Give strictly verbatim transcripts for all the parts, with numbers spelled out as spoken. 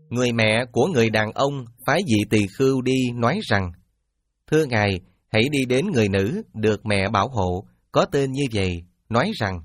Người mẹ của người đàn ông phái vị tỳ khưu đi nói rằng: Thưa Ngài, hãy đi đến người nữ được mẹ bảo hộ, có tên như vậy, nói rằng: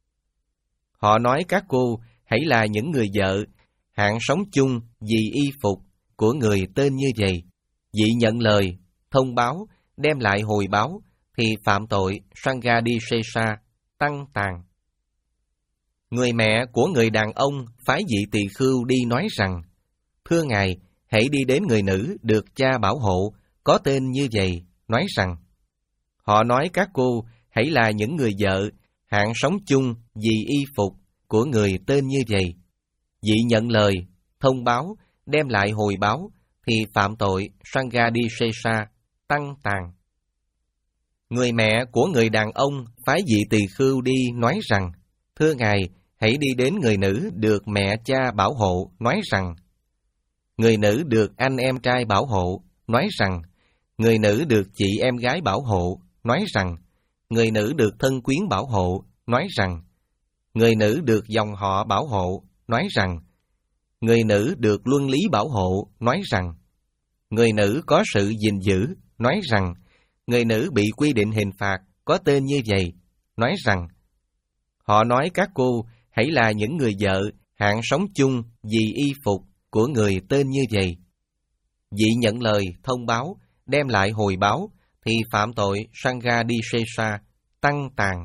Họ nói các cô hãy là những người vợ, hạng sống chung vì y phục của người tên như vậy. Vị nhận lời, thông báo, đem lại hồi báo, thì phạm tội Sanghadisesa, tăng tàn. Người mẹ của người đàn ông phái vị tỳ khưu đi nói rằng: Thưa Ngài, hãy đi đến người nữ được cha bảo hộ, có tên như vậy, nói rằng: Họ nói các cô hãy là những người vợ, hạng sống chung vì y phục của người tên như vậy. Vị nhận lời, thông báo, đem lại hồi báo, thì phạm tội Sanghadisesa, tăng tàn. Người mẹ của người đàn ông phái vị tỳ khưu đi nói rằng: Thưa Ngài, hãy đi đến người nữ được mẹ cha bảo hộ, nói rằng: Người nữ được anh em trai bảo hộ, nói rằng: Người nữ được chị em gái bảo hộ, nói rằng: Người nữ được thân quyến bảo hộ, nói rằng: Người nữ được dòng họ bảo hộ, nói rằng: Người nữ được luân lý bảo hộ, nói rằng: Người nữ có sự gìn giữ, nói rằng: Người nữ bị quy định hình phạt, có tên như vậy, nói rằng: Họ nói các cô hãy là những người vợ, hạng sống chung vì y phục của người tên như vậy. Vị nhận lời, thông báo, đem lại hồi báo, thì phạm tội Sanghadisesa, tăng tàn.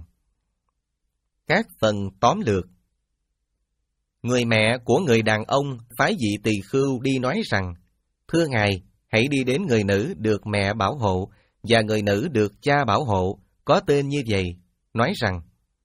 Các phần tóm lược. Người mẹ của người đàn ông phái vị tỳ khưu đi nói rằng: Thưa Ngài, hãy đi đến người nữ được mẹ bảo hộ và người nữ được cha bảo hộ, có tên như vậy, nói rằng: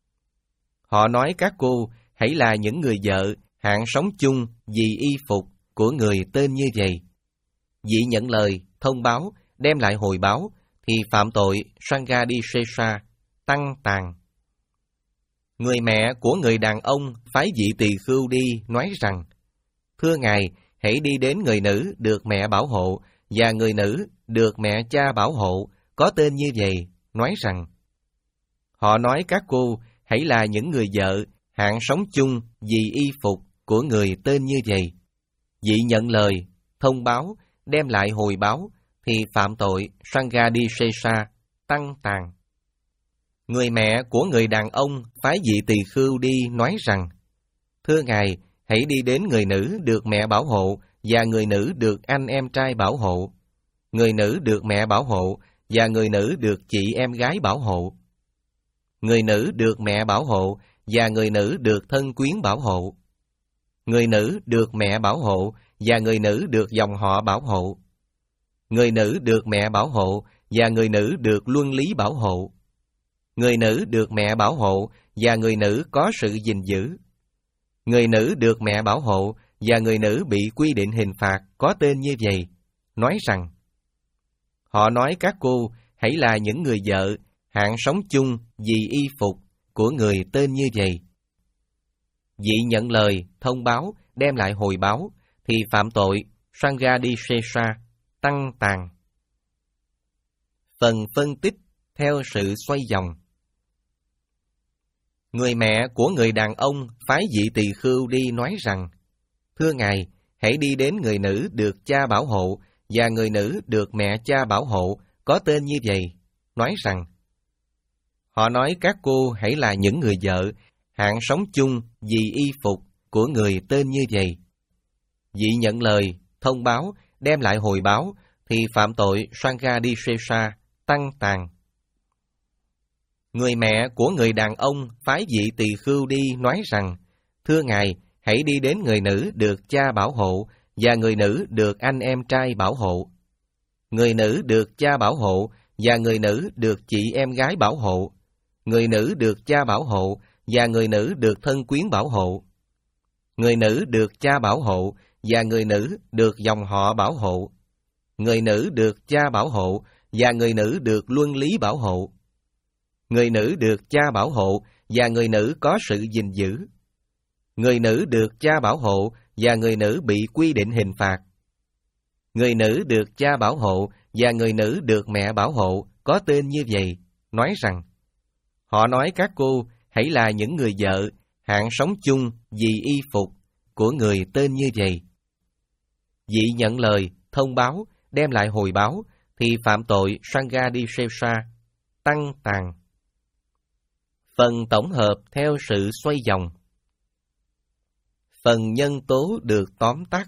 Họ nói các cô hãy là những người vợ, hạng sống chung vì y phục của người tên như vậy. Vị nhận lời, thông báo, đem lại hồi báo, thì phạm tội Sanghadisesa, tăng tàn. Người mẹ của người đàn ông phái vị tỳ khưu đi nói rằng: Thưa Ngài, hãy đi đến người nữ được mẹ bảo hộ và người nữ được mẹ cha bảo hộ, có tên như vậy, nói rằng: Họ nói các cô hãy là những người vợ, hạng sống chung vì y phục của người tên như vậy. Vị nhận lời, thông báo, đem lại hồi báo, thì phạm tội Sanghadisesa, tăng tàn. Người mẹ của người đàn ông phái vị tỳ khưu đi nói rằng: Thưa Ngài, hãy đi đến người nữ được mẹ bảo hộ và người nữ được anh em trai bảo hộ, người nữ được mẹ bảo hộ và người nữ được chị em gái bảo hộ, người nữ được mẹ bảo hộ và người nữ được thân quyến bảo hộ, người nữ được mẹ bảo hộ và người nữ được dòng họ bảo hộ, người nữ được mẹ bảo hộ và người nữ được luân lý bảo hộ, người nữ được mẹ bảo hộ và người nữ có sự gìn giữ, người nữ được mẹ bảo hộ và người nữ bị quy định hình phạt, có tên như vậy, nói rằng: Họ nói các cô hãy là những người vợ, hạng sống chung vì y phục của người tên như vậy. Vị nhận lời, thông báo, đem lại hồi báo, thì phạm tội Sanghadisesa, tăng tàn. Phần phân tích theo sự xoay vòng. Người mẹ của người đàn ông phái vị tỳ khưu đi nói rằng: Thưa Ngài, hãy đi đến người nữ được cha bảo hộ và người nữ được mẹ cha bảo hộ, có tên như vậy, nói rằng: Họ nói các cô hãy là những người vợ, hạng sống chung vì y phục của người tên như vậy. Vị nhận lời, thông báo, đem lại hồi báo, thì phạm tội Sanghadisesa, tăng tàn. Người mẹ của người đàn ông phái vị tỳ khưu đi nói rằng: Thưa Ngài, hãy đi đến người nữ được cha bảo hộ và người nữ được anh em trai bảo hộ, người nữ được cha bảo hộ và người nữ được chị em gái bảo hộ, người nữ được cha bảo hộ và người nữ được thân quyến bảo hộ, người nữ được cha bảo hộ và người nữ được dòng họ bảo hộ, người nữ được cha bảo hộ và người nữ được luân lý bảo hộ, người nữ được cha bảo hộ và người nữ có sự gìn giữ, người nữ được cha bảo hộ và người nữ bị quy định hình phạt, người nữ được cha bảo hộ và người nữ được mẹ bảo hộ, có tên như vậy, nói rằng: Họ nói các cô hãy là những người vợ, hạng sống chung vì y phục của người tên như vậy. Dị nhận lời, thông báo, đem lại hồi báo, thì phạm tội Sanghadisesa, tăng tàn. Phần tổng hợp theo sự xoay vòng. Phần nhân tố được tóm tắt.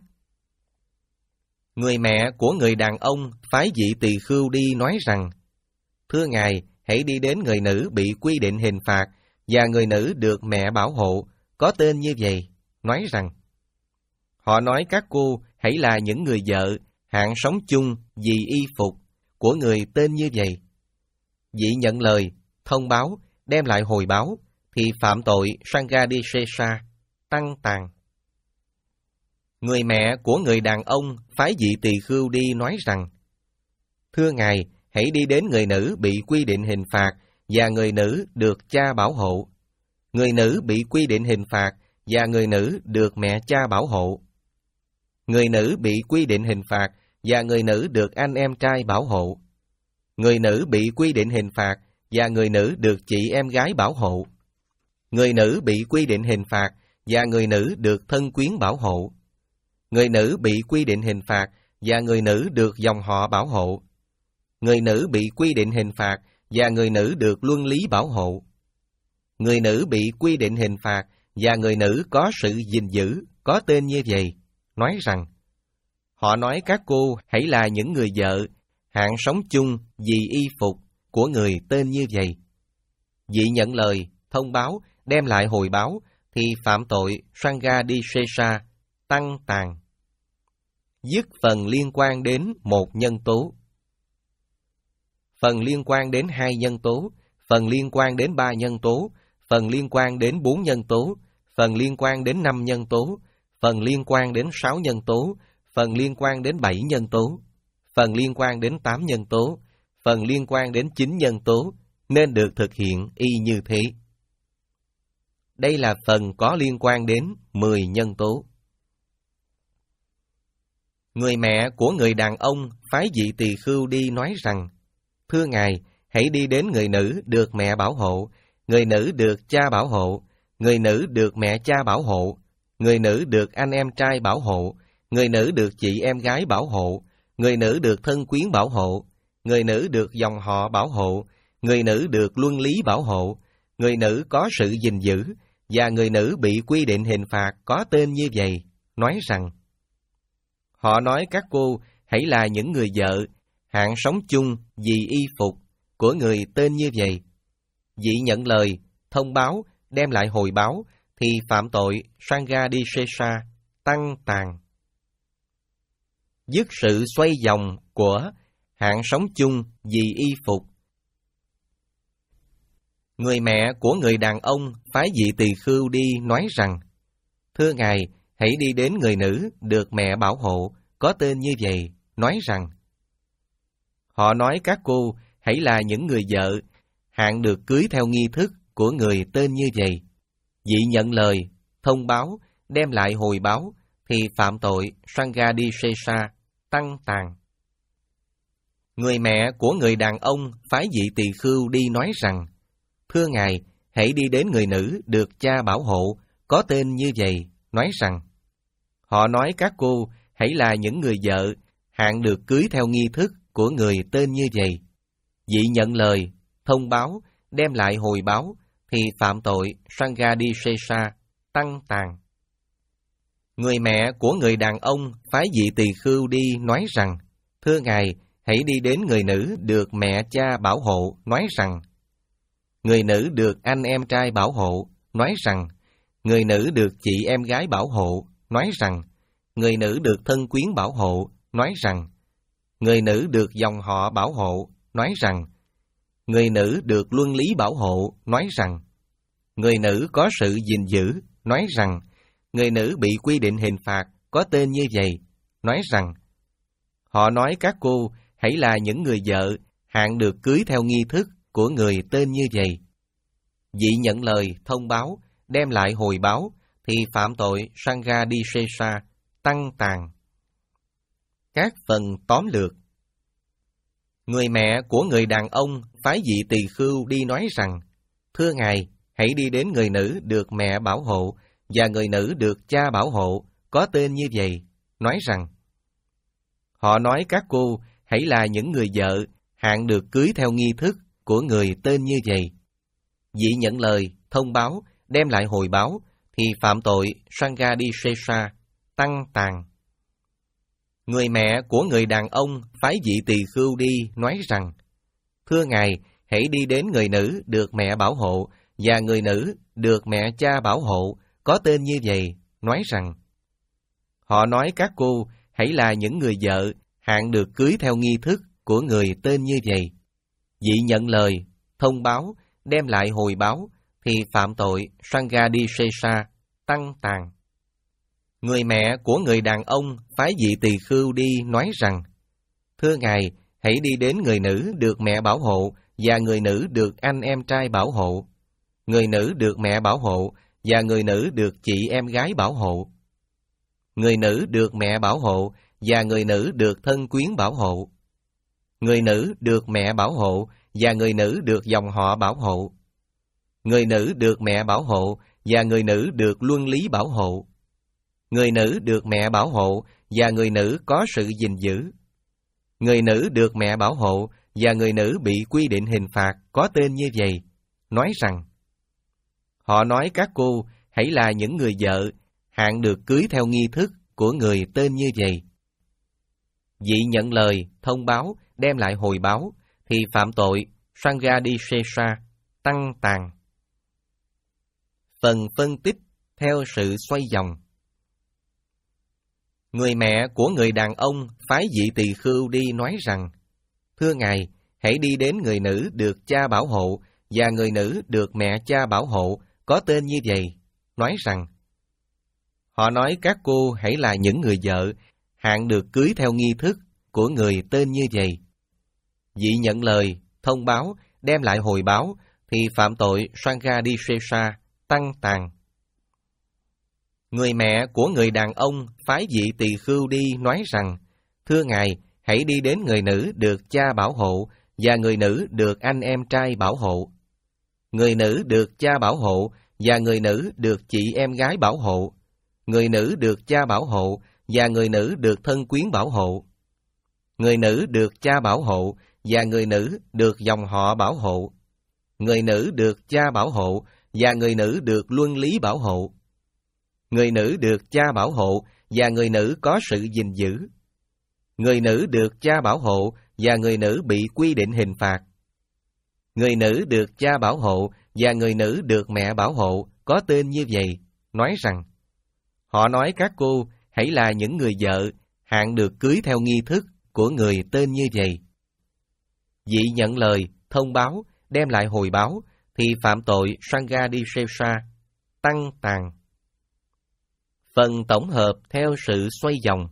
Người mẹ của người đàn ông phái vị tỳ khưu đi nói rằng: Thưa Ngài, hãy đi đến người nữ bị quy định hình phạt và người nữ được mẹ bảo hộ, có tên như vậy, nói rằng: Họ nói các cô hãy là những người vợ, hạng sống chung vì y phục của người tên như vậy. Vị nhận lời, thông báo, đem lại hồi báo, thì phạm tội Sanghadisesa, tăng tàn. Người mẹ của người đàn ông phái vị tỳ khưu đi nói rằng: Thưa Ngài, hãy đi đến người nữ bị quy định hình phạt và người nữ được cha bảo hộ. Người nữ bị quy định hình phạt và người nữ được mẹ cha bảo hộ. Người nữ bị quy định hình phạt và người nữ được anh em trai bảo hộ. Người nữ bị quy định hình phạt và người nữ được chị em gái bảo hộ. Người nữ bị quy định hình phạt và người nữ được thân quyến bảo hộ. Người nữ bị quy định hình phạt và người nữ được dòng họ bảo hộ. Người nữ bị quy định hình phạt và người nữ được luân lý bảo hộ. Người nữ bị quy định hình phạt và người nữ có sự gìn giữ, có tên như vậy, nói rằng: Họ nói các cô hãy là những người vợ, hạng sống chung vì y phục của người tên như vậy. Vị nhận lời, thông báo, đem lại hồi báo, thì phạm tội Sanghadisesa, tăng tàn. Dứt phần liên quan đến một nhân tố. Phần liên quan đến hai nhân tố, phần liên quan đến ba nhân tố, phần liên quan đến bốn nhân tố, phần liên quan đến năm nhân tố, phần liên quan đến sáu nhân tố, phần liên quan đến bảy nhân tố, phần liên quan đến tám nhân tố, phần liên quan đến chín nhân tố, nên được thực hiện y như thế. Đây là phần có liên quan đến mười nhân tố. Người mẹ của người đàn ông phái vị tỳ khưu đi nói rằng: Thưa Ngài, hãy đi đến người nữ được mẹ bảo hộ, người nữ được cha bảo hộ, người nữ được mẹ cha bảo hộ, người nữ được anh em trai bảo hộ, người nữ được chị em gái bảo hộ, người nữ được thân quyến bảo hộ, người nữ được dòng họ bảo hộ, người nữ được luân lý bảo hộ, người nữ có sự gìn giữ, và người nữ bị quy định hình phạt có tên như vậy, nói rằng: Họ nói các cô hãy là những người vợ, hạng sống chung vì y phục của người tên như vậy. Vị nhận lời, thông báo, đem lại hồi báo, thì phạm tội Sanghadisesa, tăng tàn. Dứt sự xoay vòng của hạng sống chung vì y phục. Người mẹ của người đàn ông phái vị tỳ khưu đi nói rằng: Thưa Ngài, hãy đi đến người nữ được mẹ bảo hộ, có tên như vậy, nói rằng: Họ nói các cô hãy là những người vợ, hạng được cưới theo nghi thức của người tên như vậy. Vị nhận lời, thông báo, đem lại hồi báo, thì phạm tội Sanghadisesa, tăng tàn. Người mẹ của người đàn ông phái vị tỳ khưu đi nói rằng: Thưa Ngài, hãy đi đến người nữ được cha bảo hộ, có tên như vậy, nói rằng: Họ nói các cô hãy là những người vợ, hạng được cưới theo nghi thức của người tên như vậy. Vị nhận lời, thông báo, đem lại hồi báo, thì phạm tội Sanghadisesa, tăng tàn. Người mẹ của người đàn ông phái vị tỳ khưu đi nói rằng: Thưa Ngài, hãy đi đến người nữ được mẹ cha bảo hộ, nói rằng: Người nữ được anh em trai bảo hộ, nói rằng: Người nữ được chị em gái bảo hộ, nói rằng: Người nữ được thân quyến bảo hộ, nói rằng: Người nữ được dòng họ bảo hộ, nói rằng: Người nữ được luân lý bảo hộ, nói rằng: Người nữ có sự gìn giữ, nói rằng: Người nữ bị quy định hình phạt có tên như vậy, nói rằng: Họ nói các cô hãy là những người vợ, hạng được cưới theo nghi thức của người tên như vậy. Vị nhận lời, thông báo, đem lại hồi báo, thì phạm tội Sanghadisesa, tăng tàn. Các phần tóm lược. Người mẹ của người đàn ông phái vị tỳ khưu đi nói rằng: Thưa Ngài, hãy đi đến người nữ được mẹ bảo hộ và người nữ được cha bảo hộ, có tên như vậy, nói rằng: Họ nói các cô hãy là những người vợ hạng được cưới theo nghi thức của người tên như vậy. Vị nhận lời, thông báo, đem lại hồi báo, thì phạm tội Sanghadisesa, tăng tàn. Người mẹ của người đàn ông phái vị tỳ khưu đi nói rằng, thưa ngài, hãy đi đến người nữ được mẹ bảo hộ và người nữ được mẹ cha bảo hộ, có tên như vậy, nói rằng, họ nói các cô hãy là những người vợ hạng được cưới theo nghi thức của người tên như vậy. Vị nhận lời, thông báo, đem lại hồi báo, thì phạm tội Sanghadisesa, tăng tàn. Người mẹ của người đàn ông phái vị tỳ khưu đi nói rằng, thưa ngài, hãy đi đến người nữ được mẹ bảo hộ và người nữ được anh em trai bảo hộ, người nữ được mẹ bảo hộ và người nữ được chị em gái bảo hộ, người nữ được mẹ bảo hộ và người nữ được thân quyến bảo hộ, người nữ được mẹ bảo hộ và người nữ được dòng họ bảo hộ, người nữ được mẹ bảo hộ và người nữ được luân lý bảo hộ, người nữ được mẹ bảo hộ và người nữ có sự gìn giữ, người nữ được mẹ bảo hộ và người nữ bị quy định hình phạt có tên như vậy, nói rằng, họ nói các cô hãy là những người vợ hạng được cưới theo nghi thức của người tên như vậy. Vị nhận lời, thông báo, đem lại hồi báo, thì phạm tội Sanghadisesa, tăng tàn. Phần phân tích theo sự xoay vòng. Người mẹ của người đàn ông phái vị tỳ khưu đi nói rằng, thưa ngài, hãy đi đến người nữ được cha bảo hộ và người nữ được mẹ cha bảo hộ, có tên như vậy, nói rằng, họ nói các cô hãy là những người vợ hạng được cưới theo nghi thức của người tên như vậy. Vị nhận lời, thông báo, đem lại hồi báo, thì phạm tội Sanghadisesa, tăng tàn. Người mẹ của người đàn ông phái vị tỳ khưu đi nói rằng, thưa ngài, hãy đi đến người nữ được cha bảo hộ và người nữ được anh em trai bảo hộ, người nữ được cha bảo hộ và người nữ được chị em gái bảo hộ, người nữ được cha bảo hộ và người nữ được thân quyến bảo hộ, người nữ được cha bảo hộ và người nữ được dòng họ bảo hộ, người nữ được cha bảo hộ và người nữ được luân lý bảo hộ, người nữ được cha bảo hộ và người nữ có sự gìn giữ, người nữ được cha bảo hộ và người nữ bị quy định hình phạt, người nữ được cha bảo hộ và người nữ được mẹ bảo hộ, có tên như vậy, nói rằng, họ nói các cô hãy là những người vợ hạng được cưới theo nghi thức của người tên như vậy. Vị nhận lời, thông báo, đem lại hồi báo, thì phạm tội Sanghadisesa, tăng tàn. Phần tổng hợp theo sự xoay vòng.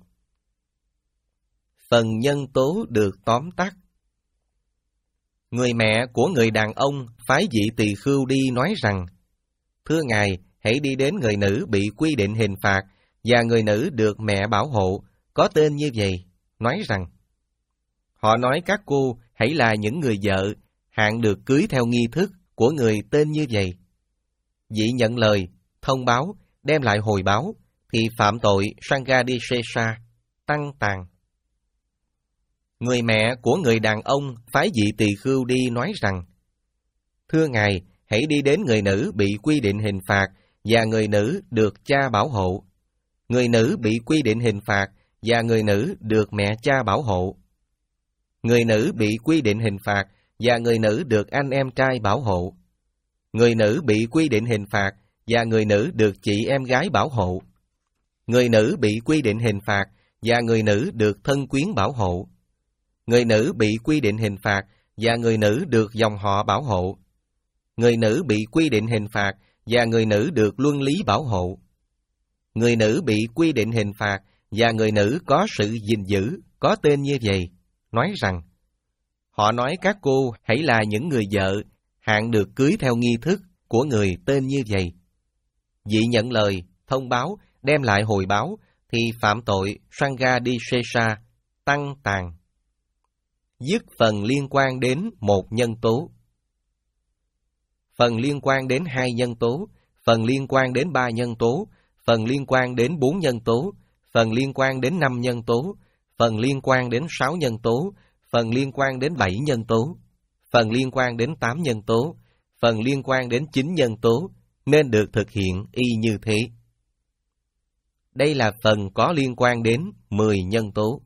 Phần nhân tố được tóm tắt. Người mẹ của người đàn ông phái vị tỳ khưu đi nói rằng, thưa ngài, hãy đi đến người nữ bị quy định hình phạt và người nữ được mẹ bảo hộ, có tên như vậy, nói rằng, họ nói các cô hãy là những người vợ hạng được cưới theo nghi thức của người tên như vậy. Vị nhận lời, thông báo, đem lại hồi báo, thì phạm tội Sanghadisesa, tăng tàn. Người mẹ của người đàn ông phái vị tỳ khưu đi nói rằng, thưa ngài, hãy đi đến người nữ bị quy định hình phạt và người nữ được cha bảo hộ, người nữ bị quy định hình phạt và người nữ được mẹ cha bảo hộ, người nữ bị quy định hình phạt và người nữ được anh em trai bảo hộ, người nữ bị quy định hình phạt và người nữ được chị em gái bảo hộ, người nữ bị quy định hình phạt và người nữ được thân quyến bảo hộ, người nữ bị quy định hình phạt và người nữ được dòng họ bảo hộ, người nữ bị quy định hình phạt và người nữ được luân lý bảo hộ, người nữ bị quy định hình phạt và người nữ có sự gìn giữ, có tên như vậy, nói rằng, họ nói các cô hãy là những người vợ hạng được cưới theo nghi thức của người tên như vậy. Vị nhận lời, thông báo, đem lại hồi báo, thì phạm tội Sanghadisesa, tăng tàn. Dứt phần liên quan đến một nhân tố. Phần liên quan đến hai nhân tố, phần liên quan đến ba nhân tố, phần liên quan đến bốn nhân tố, phần liên quan đến năm nhân tố, phần liên quan đến sáu nhân tố, phần liên quan đến bảy nhân tố, phần liên quan đến tám nhân tố, phần liên quan đến chín nhân tố, nên được thực hiện y như thế. Đây là phần có liên quan đến mười nhân tố.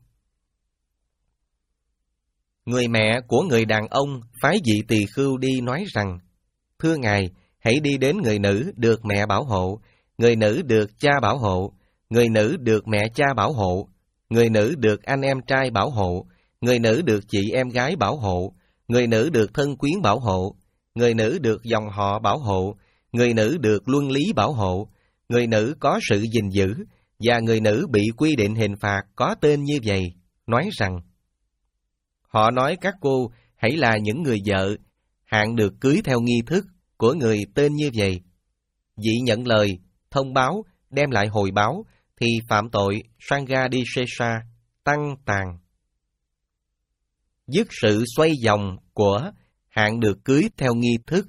Người mẹ của người đàn ông phái vị tỳ khưu đi nói rằng, thưa Ngài, hãy đi đến người nữ được mẹ bảo hộ, người nữ được cha bảo hộ, người nữ được mẹ cha bảo hộ, người nữ được anh em trai bảo hộ, người nữ được chị em gái bảo hộ, người nữ được thân quyến bảo hộ, người nữ được dòng họ bảo hộ, người nữ được luân lý bảo hộ, người nữ có sự gìn giữ, và người nữ bị quy định hình phạt có tên như vậy, nói rằng, họ nói các cô hãy là những người vợ, hạn được cưới theo nghi thức của người tên như vậy. Vị nhận lời, thông báo, đem lại hồi báo, thì phạm tội Sanghadisesa, tăng tàn. Dứt sự xoay vòng của hạn được cưới theo nghi thức.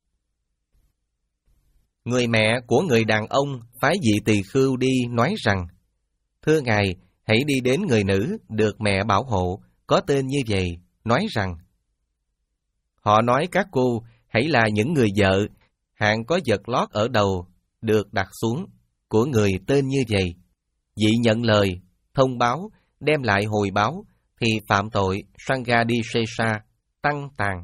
Người mẹ của người đàn ông phái vị tỳ khưu đi nói rằng, thưa Ngài, hãy đi đến người nữ được mẹ bảo hộ, có tên như vậy, nói rằng, họ nói các cô hãy là những người vợ, hạn có vật lót ở đầu, được đặt xuống, của người tên như vậy. Vị nhận lời, thông báo, đem lại hồi báo, thì phạm tội Sanghadisesa, tăng tàn.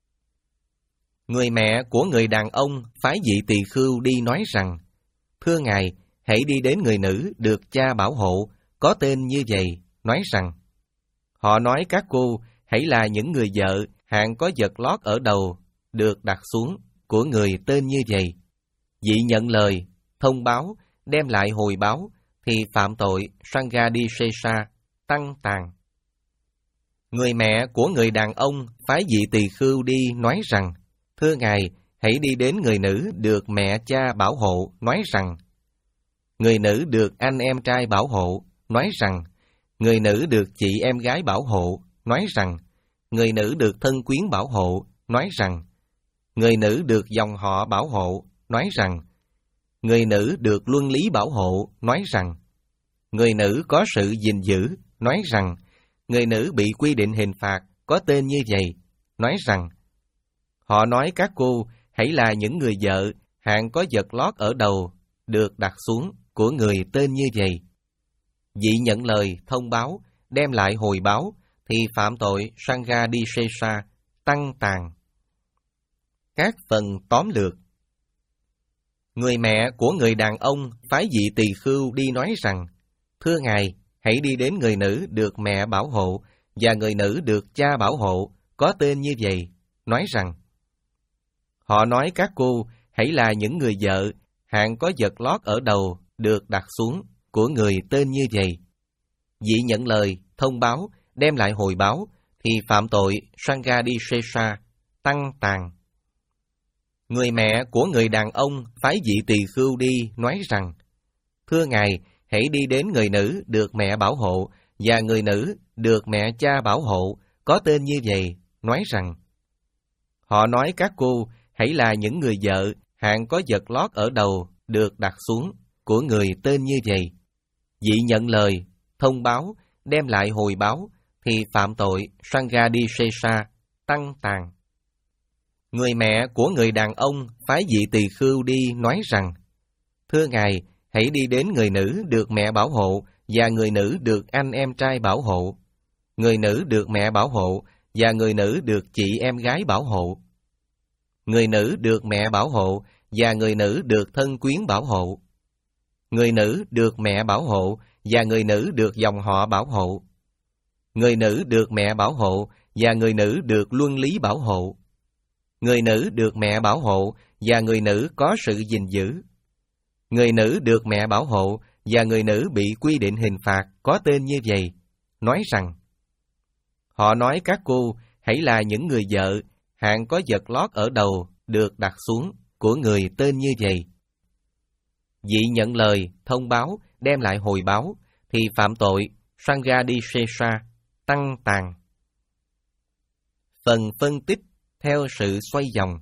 Người mẹ của người đàn ông phái vị tỳ khưu đi nói rằng, thưa Ngài, hãy đi đến người nữ được cha bảo hộ, có tên như vậy, nói rằng, họ nói các cô hãy là những người vợ, hạn có vật lót ở đầu, được đặt xuống, của người tên như vậy. Vị nhận lời, thông báo, đem lại hồi báo, thì phạm tội Sanghadisesa, tăng tàn. Người mẹ của người đàn ông phái vị tỳ khưu đi nói rằng, thưa Ngài, hãy đi đến người nữ được mẹ cha bảo hộ, nói rằng, người nữ được anh em trai bảo hộ, nói rằng, người nữ được chị em gái bảo hộ, nói rằng, người nữ được thân quyến bảo hộ, nói rằng, người nữ được dòng họ bảo hộ, nói rằng, người nữ được luân lý bảo hộ, nói rằng, người nữ có sự gìn giữ, nói rằng, người nữ bị quy định hình phạt có tên như vậy, nói rằng, họ nói các cô hãy là những người vợ, hạn có vật lót ở đầu, được đặt xuống, của người tên như vậy. Vị nhận lời, thông báo, đem lại hồi báo, thì phạm tội Sanghadisesa, tăng tàn. Các phần tóm lược. Người mẹ của người đàn ông phái vị tỳ khưu đi nói rằng, thưa Ngài, hãy đi đến người nữ được mẹ bảo hộ, và người nữ được cha bảo hộ, có tên như vậy, nói rằng, họ nói các cô hãy là những người vợ, hạn có vật lót ở đầu, được đặt xuống, của người tên như vậy. Vị nhận lời, thông báo, đem lại hồi báo, thì phạm tội Sanghadisesa, tăng tàn. Người mẹ của người đàn ông phái vị tỳ khưu đi nói rằng, thưa Ngài, hãy đi đến người nữ được mẹ bảo hộ, và người nữ được mẹ cha bảo hộ, có tên như vậy, nói rằng, họ nói các cô hãy là những người vợ, hạn có vật lót ở đầu, được đặt xuống, của người tên như vậy. Vị nhận lời, thông báo, đem lại hồi báo, thì phạm tội Sanghadisesa, tăng tàn. Người mẹ của người đàn ông phái vị tỳ khưu đi nói rằng, thưa Ngài, hãy đi đến người nữ được mẹ bảo hộ, và người nữ được anh em trai bảo hộ, người nữ được mẹ bảo hộ, và người nữ được chị em gái bảo hộ, người nữ được mẹ bảo hộ, và người nữ được thân quyến bảo hộ, người nữ được mẹ bảo hộ, và người nữ được dòng họ bảo hộ, người nữ được mẹ bảo hộ, và người nữ được luân lý bảo hộ, người nữ được mẹ bảo hộ, và người nữ có sự gìn giữ, người nữ được mẹ bảo hộ, và người nữ bị quy định hình phạt có tên như vậy, nói rằng, họ nói các cô hãy là những người vợ, hạn có vật lót ở đầu, được đặt xuống, của người tên như vậy. Vị nhận lời, thông báo, đem lại hồi báo, thì phạm tội Sanghadisesa, tăng tàn. Phần phân tích theo sự xoay vòng.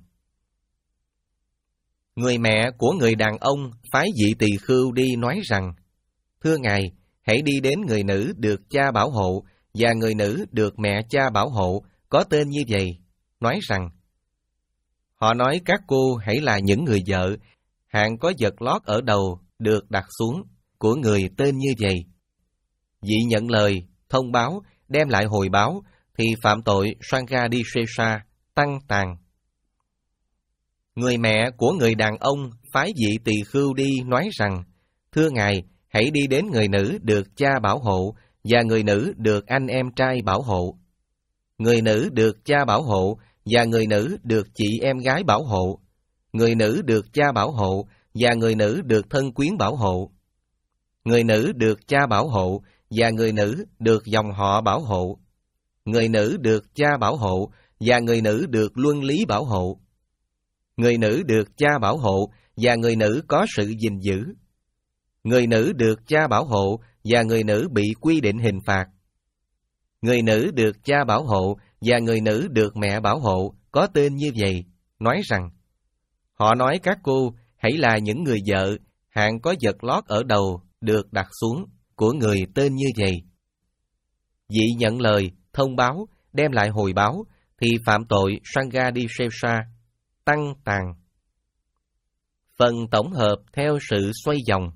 Người mẹ của người đàn ông phái vị tỳ khưu đi nói rằng, thưa Ngài, hãy đi đến người nữ được cha bảo hộ và người nữ được mẹ cha bảo hộ có tên như vậy, nói rằng: Họ nói các cô hãy là những người vợ, hạng có vật lót ở đầu được đặt xuống của người tên như vậy. Vị nhận lời, thông báo, đem lại hồi báo, thì phạm tội Sanghadisesa, tăng tàn. Người mẹ của người đàn ông phái vị tỳ khưu đi nói rằng: Thưa ngài, hãy đi đến người nữ được cha bảo hộ và người nữ được anh em trai bảo hộ. Người nữ được cha bảo hộ và người nữ được chị em gái bảo hộ. Người nữ được cha bảo hộ và người nữ được thân quyến bảo hộ. Người nữ được cha bảo hộ và người nữ được dòng họ bảo hộ. Người nữ được cha bảo hộ và người nữ được luân lý bảo hộ. Người nữ được cha bảo hộ và người nữ có sự gìn giữ. Người nữ được cha bảo hộ và người nữ bị quy định hình phạt. Người nữ được cha bảo hộ và người nữ được mẹ bảo hộ có tên như vậy, nói rằng: Họ nói các cô hãy là những người vợ, hạng có vật lót ở đầu được đặt xuống của người tên như vậy. Vị nhận lời, thông báo, đem lại hồi báo, thì phạm tội Sanghadisesa, tăng tàn. Phần tổng hợp theo sự xoay vòng.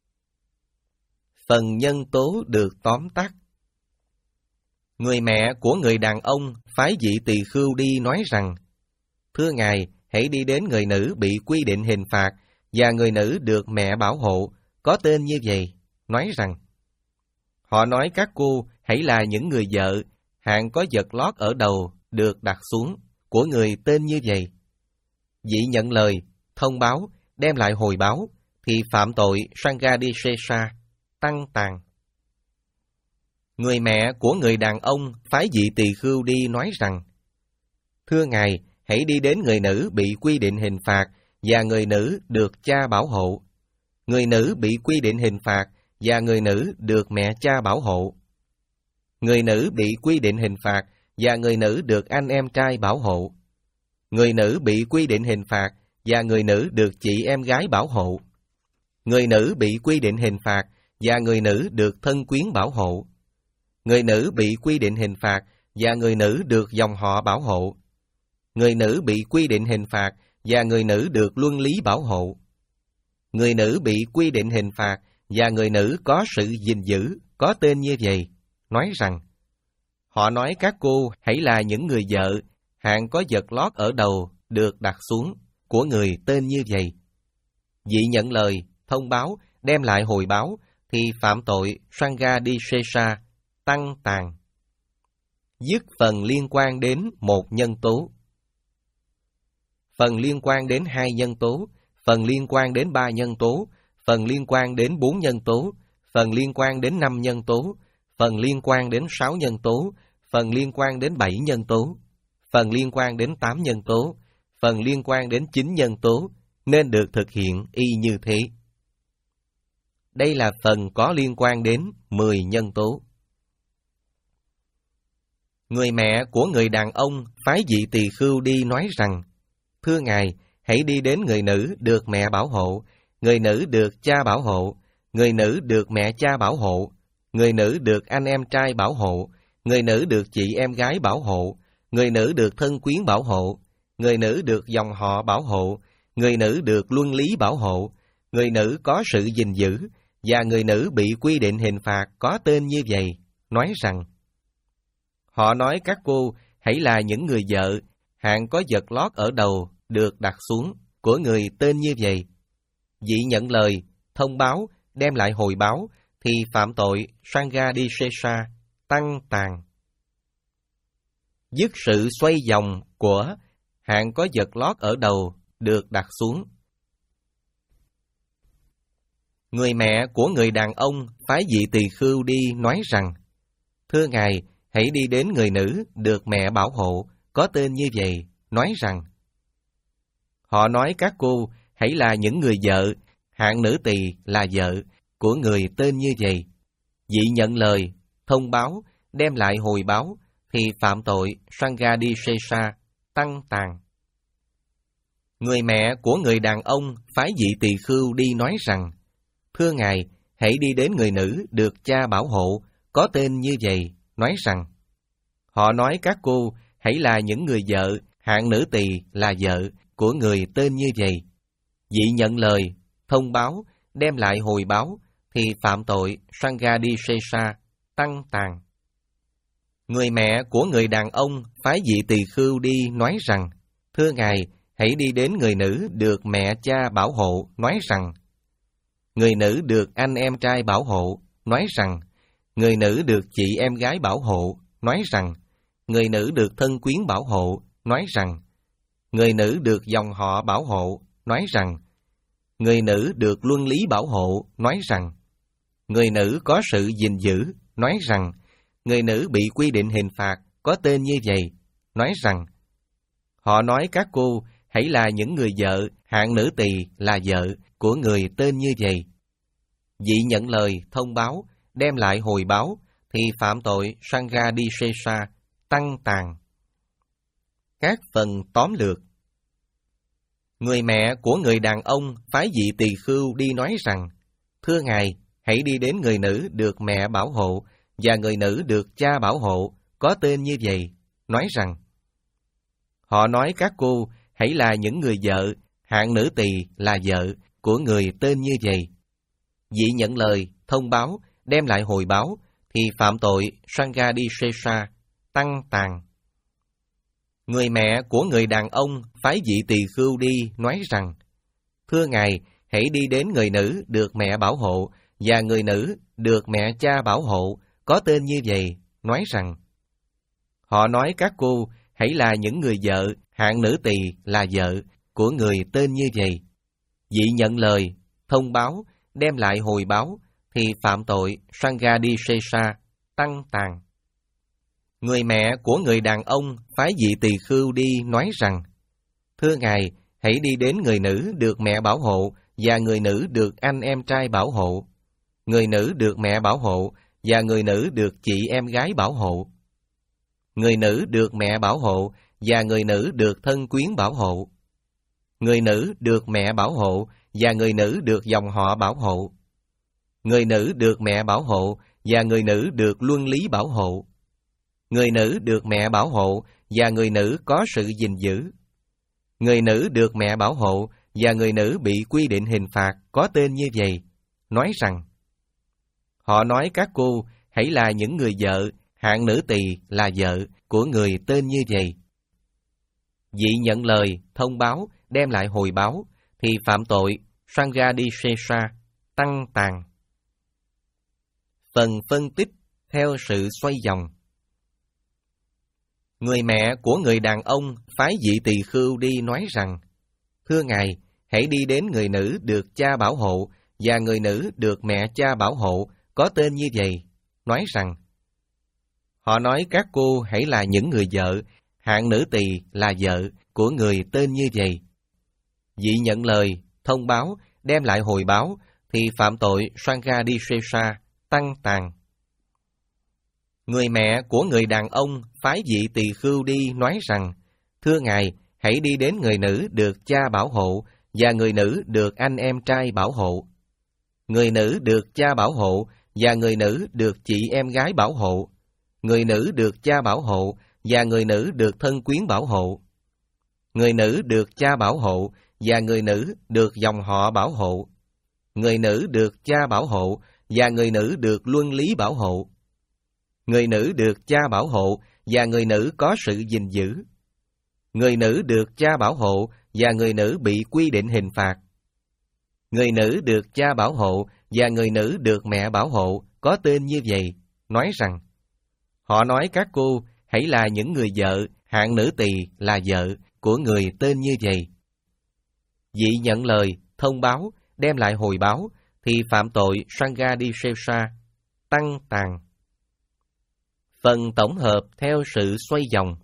Phần nhân tố được tóm tắt. Người mẹ của người đàn ông phái vị tỳ khưu đi nói rằng: Thưa ngài, hãy đi đến người nữ bị quy định hình phạt và người nữ được mẹ bảo hộ có tên như vậy, nói rằng: Họ nói các cô hãy là những người vợ, hạng có vật lót ở đầu được đặt xuống của người tên như vậy. Vị nhận lời, thông báo, đem lại hồi báo, thì phạm tội Sanghadisesa, tăng tàn. Người mẹ của người đàn ông phái vị tỳ khưu đi nói rằng: Thưa ngài, hãy đi đến người nữ bị quy định hình phạt và người nữ được cha bảo hộ. Người nữ bị quy định hình phạt và người nữ được mẹ cha bảo hộ. Người nữ bị quy định hình phạt và người nữ được anh em trai bảo hộ. Người nữ bị quy định hình phạt và người nữ được chị em gái bảo hộ. Người nữ bị quy định hình phạt và người nữ được thân quyến bảo hộ. Người nữ bị quy định hình phạt và người nữ được dòng họ bảo hộ. Người nữ bị quy định hình phạt và người nữ được luân lý bảo hộ. Người nữ bị quy định hình phạt và người nữ có sự gìn giữ có tên như vậy, nói rằng: Họ nói các cô hãy là những người vợ, hạng có vật lót ở đầu được đặt xuống của người tên như vậy. Vị nhận lời, thông báo, đem lại hồi báo, thì phạm tội Sanghadisesa, tăng tàn. Dứt phần liên quan đến một nhân tố. Phần liên quan đến hai nhân tố, phần liên quan đến ba nhân tố, phần liên quan đến bốn nhân tố, phần liên quan đến năm nhân tố, phần liên quan đến sáu nhân tố, phần liên quan đến bảy nhân tố, phần liên quan đến tám nhân tố, phần liên quan đến chín nhân tố, nên được thực hiện y như thế. Đây là phần có liên quan đến mười nhân tố. Người mẹ của người đàn ông phái vị tỳ khưu đi nói rằng: Thưa ngài, hãy đi đến người nữ được mẹ bảo hộ, người nữ được cha bảo hộ, người nữ được mẹ cha bảo hộ, người nữ được anh em trai bảo hộ, người nữ được chị em gái bảo hộ, người nữ được thân quyến bảo hộ, người nữ được dòng họ bảo hộ, người nữ được luân lý bảo hộ, người nữ có sự gìn giữ, và người nữ bị quy định hình phạt có tên như vậy, nói rằng: Họ nói các cô hãy là những người vợ, hạng có vật lót ở đầu được đặt xuống của người tên như vậy. Vị nhận lời, thông báo, đem lại hồi báo, thì phạm tội Sanghadisesa, tăng tàn. Dứt sự xoay vòng của hạng có vật lót ở đầu được đặt xuống. Người mẹ của người đàn ông phái vị tỳ khưu đi nói rằng: Thưa ngài, hãy đi đến người nữ được mẹ bảo hộ có tên như vậy, nói rằng: Họ nói các cô hãy là những người vợ, hạng nữ tỳ là vợ của người tên như vậy. Vị nhận lời, thông báo, đem lại hồi báo, thì phạm tội Sanghadisesa, tăng tàn. Người mẹ của người đàn ông phái vị tỳ khưu đi nói rằng: Thưa ngài, hãy hãy đi đến người nữ được cha bảo hộ, có tên như vậy, nói rằng: Họ nói các cô hãy là những người vợ, hạng nữ tỳ là vợ của người tên như vậy. Vị nhận lời, thông báo, đem lại hồi báo, thì phạm tội Sanghadisesa, tăng tàn. Người mẹ của người đàn ông phái vị tỳ khưu đi nói rằng: Thưa ngài, hãy đi đến người nữ được mẹ cha bảo hộ, nói rằng: Người nữ được anh em trai bảo hộ, nói rằng: Người nữ được chị em gái bảo hộ, nói rằng: Người nữ được thân quyến bảo hộ, nói rằng: Người nữ được dòng họ bảo hộ, nói rằng: Người nữ được luân lý bảo hộ, nói rằng: Người nữ có sự gìn giữ, nói rằng: Người nữ bị quy định hình phạt, có tên như vậy, nói rằng: Họ nói các cô hãy là những người vợ, hạng nữ tỳ là vợ của người tên như vậy. Vị nhận lời, thông báo, đem lại hồi báo, thì phạm tội Sanghadisesa, tăng tàn. Các phần tóm lược. Người mẹ của người đàn ông phái vị tỳ khưu đi nói rằng: Thưa ngài, hãy đi đến người nữ được mẹ bảo hộ và người nữ được cha bảo hộ, có tên như vậy, nói rằng: Họ nói các cô hãy là những người vợ, hạng nữ tỳ là vợ của người tên như vậy. Vị nhận lời, thông báo, đem lại hồi báo, thì phạm tội Sanghadisesa, tăng tàn. Người mẹ của người đàn ông phái vị tỳ khưu đi nói rằng: Thưa ngài, hãy đi đến người nữ được mẹ bảo hộ và người nữ được mẹ cha bảo hộ, có tên như vậy, nói rằng: Họ nói các cô hãy là những người vợ, hạng nữ tỳ là vợ của người tên như vậy. Vị nhận lời, thông báo, đem lại hồi báo, thì phạm tội Sanghadisesa, tăng tàn. Người mẹ của người đàn ông phái vị tỳ khưu đi nói rằng: Thưa ngài, hãy đi đến người nữ được mẹ bảo hộ và người nữ được anh em trai bảo hộ, người nữ được mẹ bảo hộ và người nữ được chị em gái bảo hộ, người nữ được mẹ bảo hộ và người nữ được thân quyến bảo hộ, người nữ được mẹ bảo hộ và người nữ được dòng họ bảo hộ, người nữ được mẹ bảo hộ và người nữ được luân lý bảo hộ, người nữ được mẹ bảo hộ và người nữ có sự gìn giữ, người nữ được mẹ bảo hộ và người nữ bị quy định hình phạt, có tên như vậy, nói rằng: Họ nói các cô hãy là những người vợ, hạng nữ tỳ là vợ của người tên như vậy. Vị nhận lời, thông báo, đem lại hồi báo, thì phạm tội Sanghadisesa, tăng tàn. Phần phân tích theo sự xoay vòng. Người mẹ của người đàn ông phái vị tỳ khưu đi nói rằng: Thưa ngài, hãy đi đến người nữ được cha bảo hộ và người nữ được mẹ cha bảo hộ, có tên như vậy, nói rằng: Họ nói các cô hãy là những người vợ, hạng nữ tỳ là vợ của người tên như vậy. Vị nhận lời, thông báo, đem lại hồi báo, thì phạm tội Sanghadisesa, tăng tàn. Người mẹ của người đàn ông phái vị tỳ khưu đi nói rằng: Thưa ngài, hãy đi đến người nữ được cha bảo hộ và người nữ được anh em trai bảo hộ, người nữ được cha bảo hộ và người nữ được chị em gái bảo hộ, người nữ được cha bảo hộ và người nữ được thân quyến bảo hộ, người nữ được cha bảo hộ và người nữ được dòng họ bảo hộ, người nữ được cha bảo hộ và người nữ được luân lý bảo hộ, người nữ được cha bảo hộ và người nữ có sự gìn giữ, người nữ được cha bảo hộ và người nữ bị quy định hình phạt, người nữ được cha bảo hộ và người nữ được mẹ bảo hộ, có tên như vậy, nói rằng: Họ nói các cô hãy là những người vợ, hạng nữ tỳ là vợ của người tên như vậy. Vị nhận lời, thông báo, đem lại hồi báo, thì phạm tội Sanghadisesa, tăng tàn. Phần tổng hợp theo sự xoay vòng.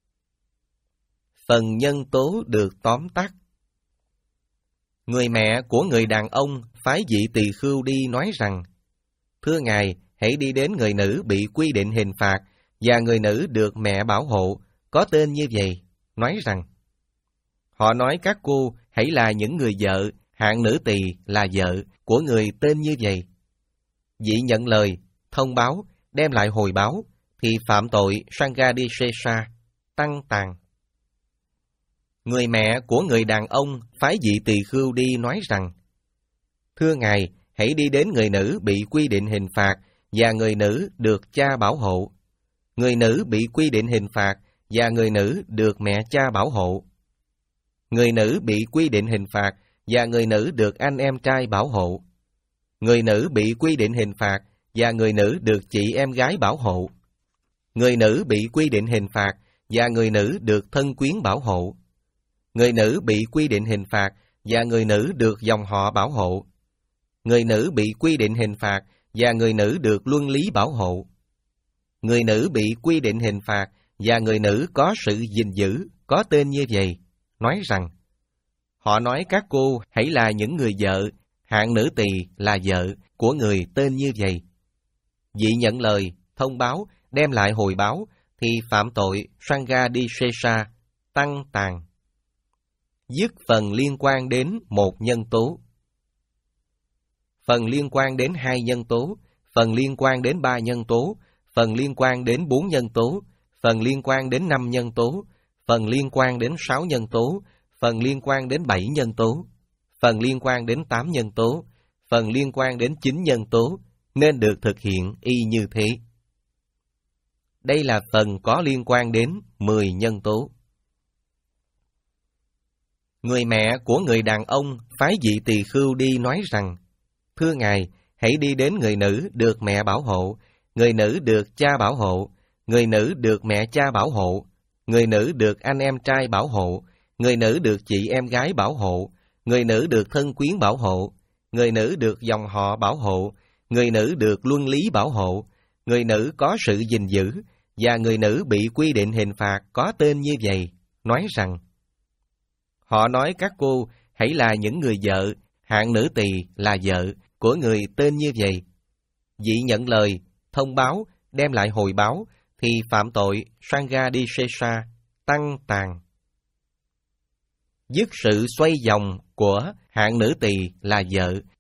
Phần nhân tố được tóm tắt. Người mẹ của người đàn ông phái vị tỳ khưu đi nói rằng: Thưa ngài, hãy đi đến người nữ bị quy định hình phạt và người nữ được mẹ bảo hộ, có tên như vậy, nói rằng: Họ nói các cô hãy là những người vợ, hạng nữ tỳ là vợ của người tên như vậy. Dị nhận lời, thông báo, đem lại hồi báo, thì phạm tội Sanghadisesa, tăng tàn. Người mẹ của người đàn ông phái vị tỳ khưu đi nói rằng: Thưa Ngài, hãy đi đến người nữ bị quy định hình phạt và người nữ được cha bảo hộ. Người nữ bị quy định hình phạt và người nữ được mẹ cha bảo hộ. Người nữ bị quy định hình phạt và người nữ được anh em trai bảo hộ. Người nữ bị quy định hình phạt và người nữ được chị em gái bảo hộ. Người nữ bị quy định hình phạt và người nữ được thân quyến bảo hộ. Người nữ bị quy định hình phạt và người nữ được dòng họ bảo hộ. Người nữ bị quy định hình phạt và người nữ được luân lý bảo hộ. Người nữ bị quy định hình phạt và người nữ có sự gìn giữ, có tên như vậy, nói rằng: Họ nói các cô hãy là những người vợ, hạng nữ tỳ là vợ của người tên như vậy. Vị nhận lời, thông báo, đem lại hồi báo, thì phạm tội Sanghadisesa, tăng tàn. Dứt phần liên quan đến một nhân tố. Phần liên quan đến hai nhân tố, phần liên quan đến ba nhân tố, phần liên quan đến bốn nhân tố, phần liên quan đến năm nhân tố, phần liên quan đến sáu nhân tố, phần liên quan đến bảy nhân tố, phần liên quan đến tám nhân tố, phần liên quan đến chín nhân tố, nên được thực hiện y như thế. Đây là phần có liên quan đến mười nhân tố. Người mẹ của người đàn ông phái vị tỳ khưu đi nói rằng: Thưa Ngài, hãy đi đến người nữ được mẹ bảo hộ, người nữ được cha bảo hộ, người nữ được mẹ cha bảo hộ, người nữ được anh em trai bảo hộ, người nữ được chị em gái bảo hộ, người nữ được thân quyến bảo hộ, người nữ được dòng họ bảo hộ, người nữ được luân lý bảo hộ, người nữ có sự gìn giữ, và người nữ bị quy định hình phạt có tên như vậy, nói rằng: Họ nói các cô hãy là những người vợ, hạng nữ tỳ là vợ của người tên như vậy. Vị nhận lời, thông báo, đem lại hồi báo, thì phạm tội Sanghadisesa, tăng tàn. Dứt sự xoay vòng của hạng nữ tỳ là vợ